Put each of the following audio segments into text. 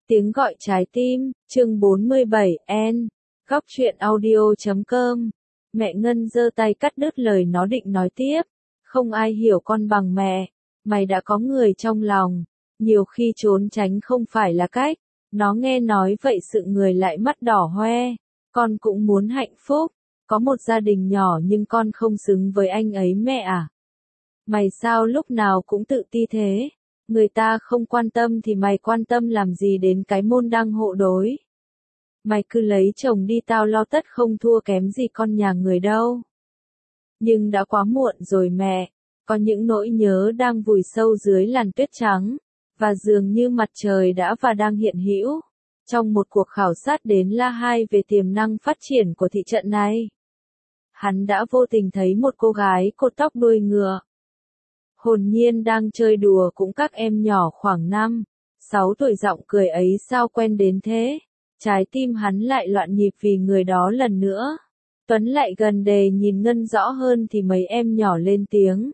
Tiếng gọi trái tim, chương 47, N. Góc truyện audio.com. Mẹ Ngân giơ tay cắt đứt lời nó định nói tiếp. Không ai hiểu con bằng mẹ. Mày đã có người trong lòng. Nhiều khi trốn tránh không phải là cách. Nó nghe nói vậy sự người lại mắt đỏ hoe. Con cũng muốn hạnh phúc. Có một gia đình nhỏ nhưng con không xứng với anh ấy mẹ à? Mày sao lúc nào cũng tự ti thế? Người ta không quan tâm thì mày quan tâm làm gì đến cái môn đăng hộ đối. Mày cứ lấy chồng đi, tao lo tất không thua kém gì con nhà người đâu. Nhưng đã quá muộn rồi mẹ, có những nỗi nhớ đang vùi sâu dưới làn tuyết trắng, và dường như mặt trời đã và đang hiện hữu. Trong một cuộc khảo sát đến La Hai về tiềm năng phát triển của thị trận này, hắn đã vô tình thấy một cô gái cột tóc đuôi ngựa. Hồn nhiên đang chơi đùa cũng các em nhỏ khoảng 5-6 tuổi, giọng cười ấy sao quen đến thế. Trái tim hắn lại loạn nhịp vì người đó lần nữa. Tuấn lại gần đề nhìn Ngân rõ hơn thì mấy em nhỏ lên tiếng.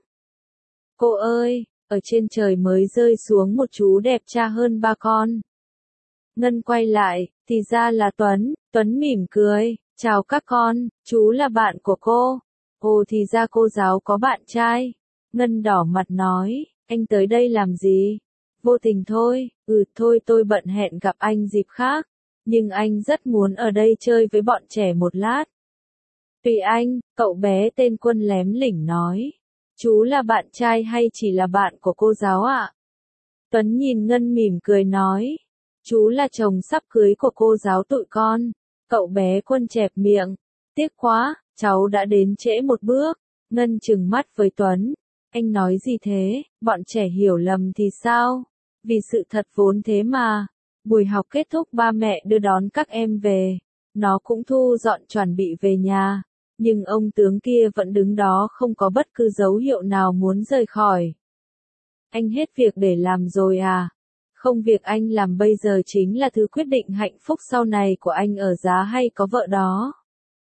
Cô ơi, ở trên trời mới rơi xuống một chú đẹp trai hơn ba con. Ngân quay lại, thì ra là Tuấn. Tuấn mỉm cười, chào các con, chú là bạn của cô. Ồ, thì ra cô giáo có bạn trai. Ngân đỏ mặt nói, anh tới đây làm gì? Vô tình thôi, thôi tôi bận, hẹn gặp anh dịp khác. Nhưng anh rất muốn ở đây chơi với bọn trẻ một lát. Tùy anh, cậu bé tên Quân lém lỉnh nói. Chú là bạn trai hay chỉ là bạn của cô giáo ạ? Tuấn nhìn Ngân mỉm cười nói. Chú là chồng sắp cưới của cô giáo tụi con. Cậu bé Quân chẹp miệng. Tiếc quá, cháu đã đến trễ một bước. Ngân trừng mắt với Tuấn. Anh nói gì thế, bọn trẻ hiểu lầm thì sao? Vì sự thật vốn thế mà. Buổi học kết thúc ba mẹ đưa đón các em về. Nó cũng thu dọn chuẩn bị về nhà. Nhưng ông tướng kia vẫn đứng đó không có bất cứ dấu hiệu nào muốn rời khỏi. Anh hết việc để làm rồi à? Không, việc anh làm bây giờ chính là thứ quyết định hạnh phúc sau này của anh ở giá hay có vợ đó.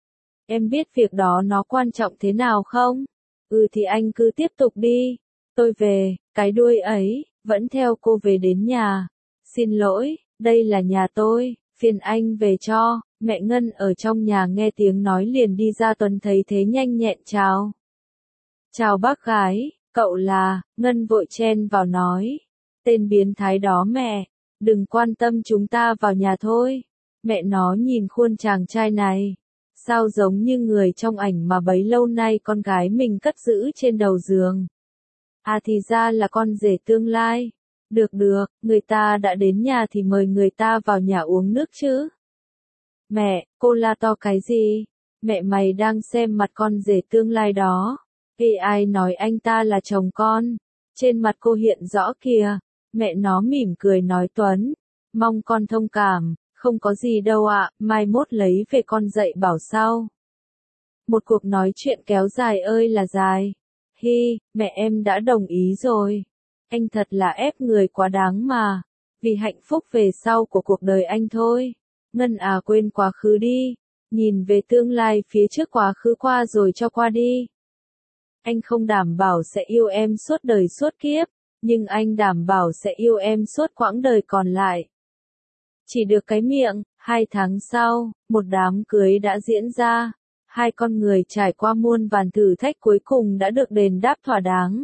Em biết việc đó nó quan trọng thế nào không? Thì anh cứ tiếp tục đi. Tôi về, cái đuôi ấy, vẫn theo cô về đến nhà. Xin lỗi, đây là nhà tôi, phiền anh về cho. Mẹ Ngân ở trong nhà nghe tiếng nói liền đi ra. Tuấn thấy thế nhanh nhẹn chào. Chào bác gái, cậu là, Ngân vội chen vào nói. Tên biến thái đó mẹ, đừng quan tâm, chúng ta vào nhà thôi. Mẹ nó nhìn khuôn chàng trai này. Sao giống như người trong ảnh mà bấy lâu nay con gái mình cất giữ trên đầu giường. À, thì ra là con rể tương lai. Được, người ta đã đến nhà thì mời người ta vào nhà uống nước chứ. Mẹ, cô la to cái gì? Mẹ mày đang xem mặt con rể tương lai đó. Ai nói anh ta là chồng con? Trên mặt cô hiện rõ kìa. Mẹ nó mỉm cười nói Tuấn. Mong con thông cảm. Không có gì đâu ạ, mai mốt lấy về con dạy bảo sau. Một cuộc nói chuyện kéo dài ơi là dài. Mẹ em đã đồng ý rồi. Anh thật là ép người quá đáng mà. Vì hạnh phúc về sau của cuộc đời anh thôi. Ngân à, quên quá khứ đi. Nhìn về tương lai phía trước, quá khứ qua rồi cho qua đi. Anh không đảm bảo sẽ yêu em suốt đời suốt kiếp. Nhưng anh đảm bảo sẽ yêu em suốt quãng đời còn lại. Chỉ được cái miệng. 2 tháng sau, một đám cưới đã diễn ra. 2 con người trải qua muôn vàn thử thách cuối cùng đã được đền đáp thỏa đáng.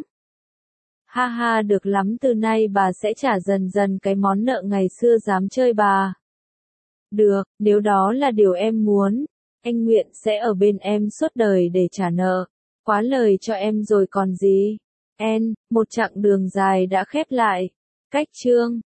Ha ha, được lắm, từ nay bà sẽ trả dần dần cái món nợ ngày xưa dám chơi bà. Được, nếu đó là điều em muốn, anh nguyện sẽ ở bên em suốt đời để trả nợ. Quá lời cho em rồi còn gì. Một chặng đường dài đã khép lại. Cách chương